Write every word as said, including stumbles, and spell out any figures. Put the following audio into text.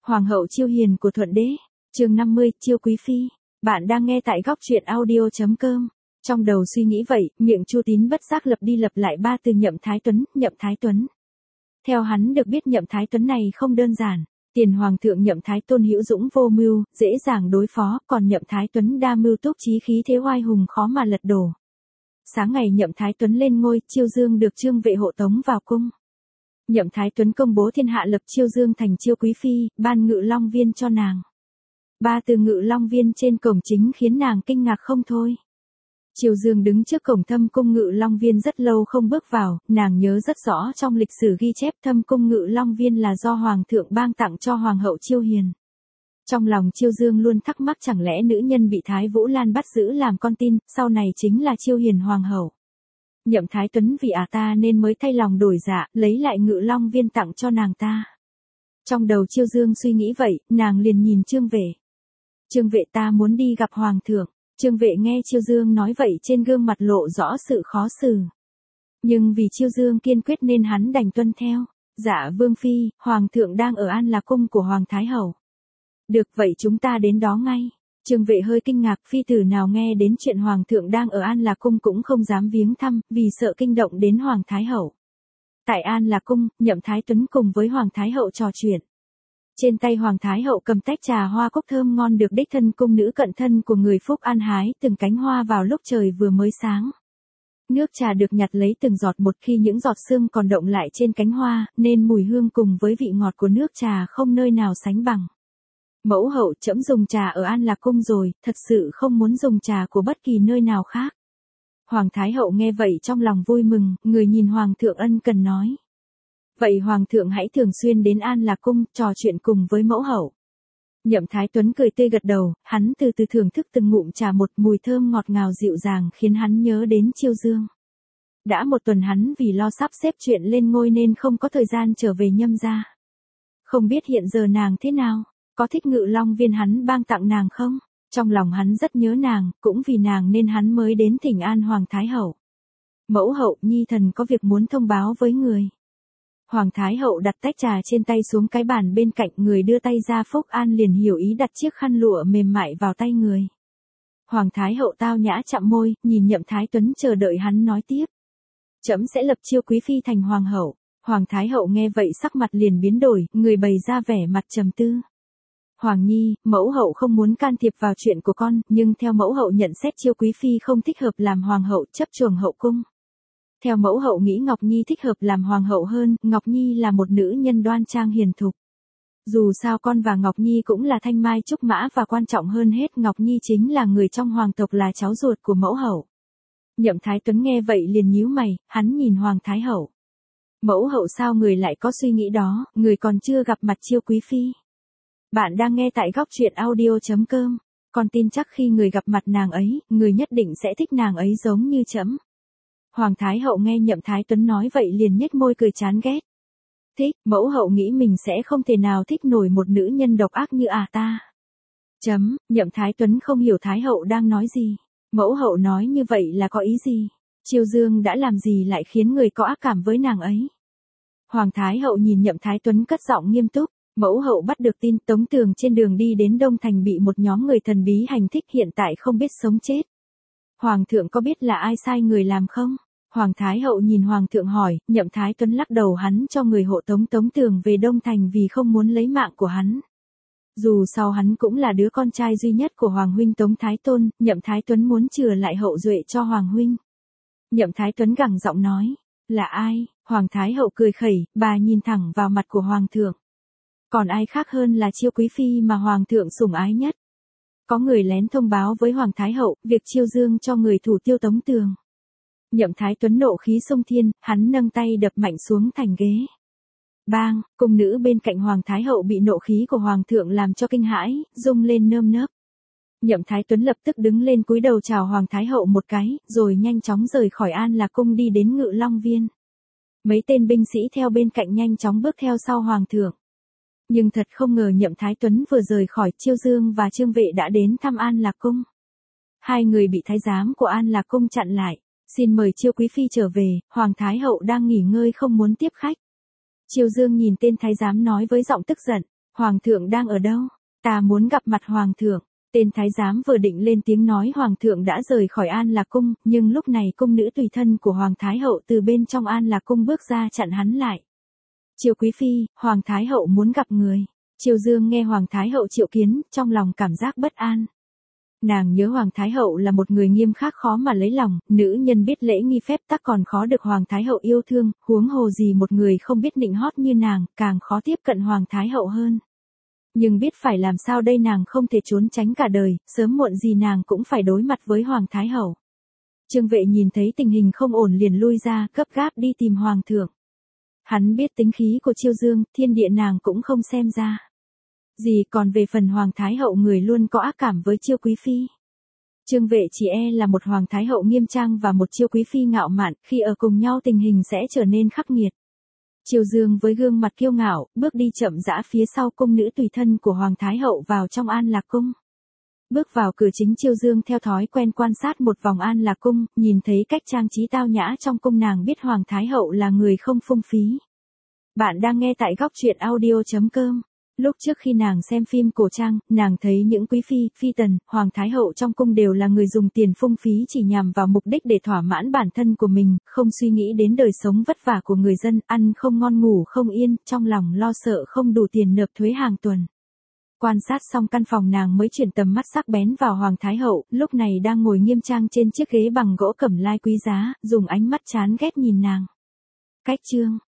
Hoàng hậu Chiêu Hiền của Thuận Đế, chương năm mươi, Chiêu Quý Phi. Bạn đang nghe tại góc truyện audio chấm com. Trong đầu suy nghĩ vậy, miệng Chu Tín bất giác lặp đi lặp lại ba từ Nhậm Thái Tuấn, Nhậm Thái Tuấn. Theo hắn được biết Nhậm Thái Tuấn này không đơn giản. Tiền hoàng thượng Nhậm Thái Tôn hữu dũng vô mưu, dễ dàng đối phó, còn Nhậm Thái Tuấn đa mưu túc trí khí thế oai hùng khó mà lật đổ. Sáng ngày Nhậm Thái Tuấn lên ngôi, Chiêu Dương được Trương Vệ hộ tống vào cung. Nhậm Thái Tuấn công bố thiên hạ lập Chiêu Dương thành Chiêu Quý Phi, ban Ngự Long Viên cho nàng. Ba từ Ngự Long Viên trên cổng chính khiến nàng kinh ngạc không thôi. Chiêu Dương đứng trước cổng Thâm cung Ngự Long Viên rất lâu không bước vào, nàng nhớ rất rõ trong lịch sử ghi chép Thâm cung Ngự Long Viên là do Hoàng thượng ban tặng cho Hoàng hậu Chiêu Hiền. Trong lòng Chiêu Dương luôn thắc mắc chẳng lẽ nữ nhân bị Thái Vũ Lan bắt giữ làm con tin, sau này chính là Chiêu Hiền Hoàng hậu. Nhậm Thái Tuấn vì ả ta nên mới thay lòng đổi dạ, lấy lại Ngự Long Viên tặng cho nàng ta. Trong đầu Chiêu Dương suy nghĩ vậy, nàng liền nhìn Trương Vệ. Trương Vệ ta muốn đi gặp Hoàng thượng. Trương Vệ nghe Chiêu Dương nói vậy trên gương mặt lộ rõ sự khó xử. Nhưng vì Chiêu Dương kiên quyết nên hắn đành tuân theo. Dạ Vương Phi, Hoàng thượng đang ở An Lạc cung của Hoàng Thái Hậu. Được vậy chúng ta đến đó ngay. Trương Vệ hơi kinh ngạc, phi tử nào nghe đến chuyện Hoàng thượng đang ở An Lạc cung cũng không dám viếng thăm, vì sợ kinh động đến Hoàng Thái Hậu. Tại An Lạc cung, Nhậm Thái Tuấn cùng với Hoàng Thái Hậu trò chuyện. Trên tay Hoàng Thái Hậu cầm tách trà hoa cúc thơm ngon được đích thân cung nữ cận thân của người Phúc An hái từng cánh hoa vào lúc trời vừa mới sáng. Nước trà được nhặt lấy từng giọt một, khi những giọt sương còn động lại trên cánh hoa, nên mùi hương cùng với vị ngọt của nước trà không nơi nào sánh bằng. Mẫu hậu, trẫm dùng trà ở An Lạc cung rồi, thật sự không muốn dùng trà của bất kỳ nơi nào khác. Hoàng Thái Hậu nghe vậy trong lòng vui mừng, người nhìn Hoàng thượng ân cần nói. Vậy Hoàng thượng hãy thường xuyên đến An Lạc cung, trò chuyện cùng với mẫu hậu. Nhậm Thái Tuấn cười tươi gật đầu, hắn từ từ thưởng thức từng ngụm trà, một mùi thơm ngọt ngào dịu dàng khiến hắn nhớ đến Chiêu Dương. Đã một tuần hắn vì lo sắp xếp chuyện lên ngôi nên không có thời gian trở về Nhâm gia. Không biết hiện giờ nàng thế nào, có thích Ngự Long Viên hắn ban tặng nàng không? Trong lòng hắn rất nhớ nàng, cũng vì nàng nên hắn mới đến thỉnh an Hoàng Thái Hậu. Mẫu hậu, nhi thần có việc muốn thông báo với người. Hoàng Thái Hậu đặt tách trà trên tay xuống cái bàn bên cạnh, người đưa tay ra Phúc An liền hiểu ý đặt chiếc khăn lụa mềm mại vào tay người. Hoàng Thái Hậu tao nhã chạm môi, nhìn Nhậm Thái Tuấn chờ đợi hắn nói tiếp. Trẫm sẽ lập Chiêu Quý Phi thành Hoàng hậu. Hoàng Thái Hậu nghe vậy sắc mặt liền biến đổi, người bày ra vẻ mặt trầm tư. Hoàng nhi, mẫu hậu không muốn can thiệp vào chuyện của con, nhưng theo mẫu hậu nhận xét Chiêu Quý Phi không thích hợp làm Hoàng hậu, chấp trường hậu cung. Theo mẫu hậu nghĩ Ngọc Nhi thích hợp làm Hoàng hậu hơn, Ngọc Nhi là một nữ nhân đoan trang hiền thục. Dù sao con và Ngọc Nhi cũng là thanh mai trúc mã và quan trọng hơn hết Ngọc Nhi chính là người trong hoàng tộc, là cháu ruột của mẫu hậu. Nhậm Thái Tuấn nghe vậy liền nhíu mày, hắn nhìn Hoàng Thái Hậu. Mẫu hậu sao người lại có suy nghĩ đó, người còn chưa gặp mặt Chiêu Quý Phi. Bạn đang nghe tại góc truyện audio chấm com, con tin chắc khi người gặp mặt nàng ấy, người nhất định sẽ thích nàng ấy giống như trẫm. Hoàng Thái Hậu nghe Nhậm Thái Tuấn nói vậy liền nhếch môi cười chán ghét. Thích, mẫu hậu nghĩ mình sẽ không thể nào thích nổi một nữ nhân độc ác như à ta. Chấm, Nhậm Thái Tuấn không hiểu Thái Hậu đang nói gì. Mẫu hậu nói như vậy là có ý gì? Chiêu Dương đã làm gì lại khiến người có ác cảm với nàng ấy? Hoàng Thái Hậu nhìn Nhậm Thái Tuấn cất giọng nghiêm túc. Mẫu hậu bắt được tin Tống Tường trên đường đi đến Đông Thành bị một nhóm người thần bí hành thích, hiện tại không biết sống chết. Hoàng thượng có biết là ai sai người làm không? Hoàng Thái Hậu nhìn Hoàng thượng hỏi, Nhậm Thái Tuấn lắc đầu, hắn cho người hộ tống Tống Tường về Đông Thành vì không muốn lấy mạng của hắn. Dù sao hắn cũng là đứa con trai duy nhất của Hoàng huynh Tống Thái Tôn, Nhậm Thái Tuấn muốn chừa lại hậu duệ cho Hoàng huynh. Nhậm Thái Tuấn gằn giọng nói, là ai? Hoàng Thái Hậu cười khẩy, bà nhìn thẳng vào mặt của Hoàng thượng. Còn ai khác hơn là Chiêu Quý Phi mà Hoàng thượng sủng ái nhất. Có người lén thông báo với Hoàng Thái Hậu, việc Chiêu Dương cho người thủ tiêu Tống Tường. Nhậm Thái Tuấn nộ khí xông thiên, hắn nâng tay đập mạnh xuống thành ghế. Bang, cung nữ bên cạnh Hoàng Thái Hậu bị nộ khí của Hoàng thượng làm cho kinh hãi, rung lên nơm nớp. Nhậm Thái Tuấn lập tức đứng lên cúi đầu chào Hoàng Thái Hậu một cái, rồi nhanh chóng rời khỏi An Lạc cung đi đến Ngự Long Viên. Mấy tên binh sĩ theo bên cạnh nhanh chóng bước theo sau Hoàng thượng. Nhưng thật không ngờ Nhậm Thái Tuấn vừa rời khỏi, Chiêu Dương và Trương Vệ đã đến thăm An Lạc cung. Hai người bị thái giám của An Lạc cung chặn lại. Xin mời Chiêu Quý Phi trở về, Hoàng Thái Hậu đang nghỉ ngơi không muốn tiếp khách. Chiêu Dương nhìn tên thái giám nói với giọng tức giận. Hoàng thượng đang ở đâu? Ta muốn gặp mặt hoàng thượng. Tên thái giám vừa định lên tiếng nói hoàng thượng đã rời khỏi An Lạc cung, nhưng lúc này cung nữ tùy thân của hoàng thái hậu từ bên trong An Lạc cung bước ra chặn hắn lại. Chiêu quý phi, hoàng thái hậu muốn gặp người. Chiêu Dương nghe hoàng thái hậu triệu kiến, trong lòng cảm giác bất an. Nàng nhớ hoàng thái hậu là một người nghiêm khắc khó mà lấy lòng, nữ nhân biết lễ nghi phép tắc còn khó được hoàng thái hậu yêu thương, huống hồ gì một người không biết nịnh hót như nàng, càng khó tiếp cận hoàng thái hậu hơn. Nhưng biết phải làm sao đây, nàng không thể trốn tránh cả đời, sớm muộn gì nàng cũng phải đối mặt với hoàng thái hậu. Trương Vệ nhìn thấy tình hình không ổn liền lui ra, gấp gáp đi tìm hoàng thượng. Hắn biết tính khí của Chiêu Dương, thiên địa nàng cũng không xem ra gì, còn về phần hoàng thái hậu người luôn có ác cảm với Chiêu quý phi. Trương Vệ chỉ e là một hoàng thái hậu nghiêm trang và một Chiêu quý phi ngạo mạn, khi ở cùng nhau tình hình sẽ trở nên khắc nghiệt. Chiêu Dương với gương mặt kiêu ngạo, bước đi chậm rãi phía sau cung nữ tùy thân của hoàng thái hậu vào trong An Lạc cung. Bước vào cửa chính, Chiêu Dương theo thói quen quan sát một vòng An Lạc cung, nhìn thấy cách trang trí tao nhã trong cung, nàng biết hoàng thái hậu là người không phung phí. Bạn đang nghe tại góc truyện audio chấm com. Lúc trước khi nàng xem phim cổ trang, nàng thấy những quý phi, phi tần, hoàng thái hậu trong cung đều là người dùng tiền phung phí chỉ nhằm vào mục đích để thỏa mãn bản thân của mình, không suy nghĩ đến đời sống vất vả của người dân, ăn không ngon ngủ không yên, trong lòng lo sợ không đủ tiền nộp thuế hàng tuần. Quan sát xong căn phòng, nàng mới chuyển tầm mắt sắc bén vào hoàng thái hậu, lúc này đang ngồi nghiêm trang trên chiếc ghế bằng gỗ cẩm lai quý giá, dùng ánh mắt chán ghét nhìn nàng. Cách chương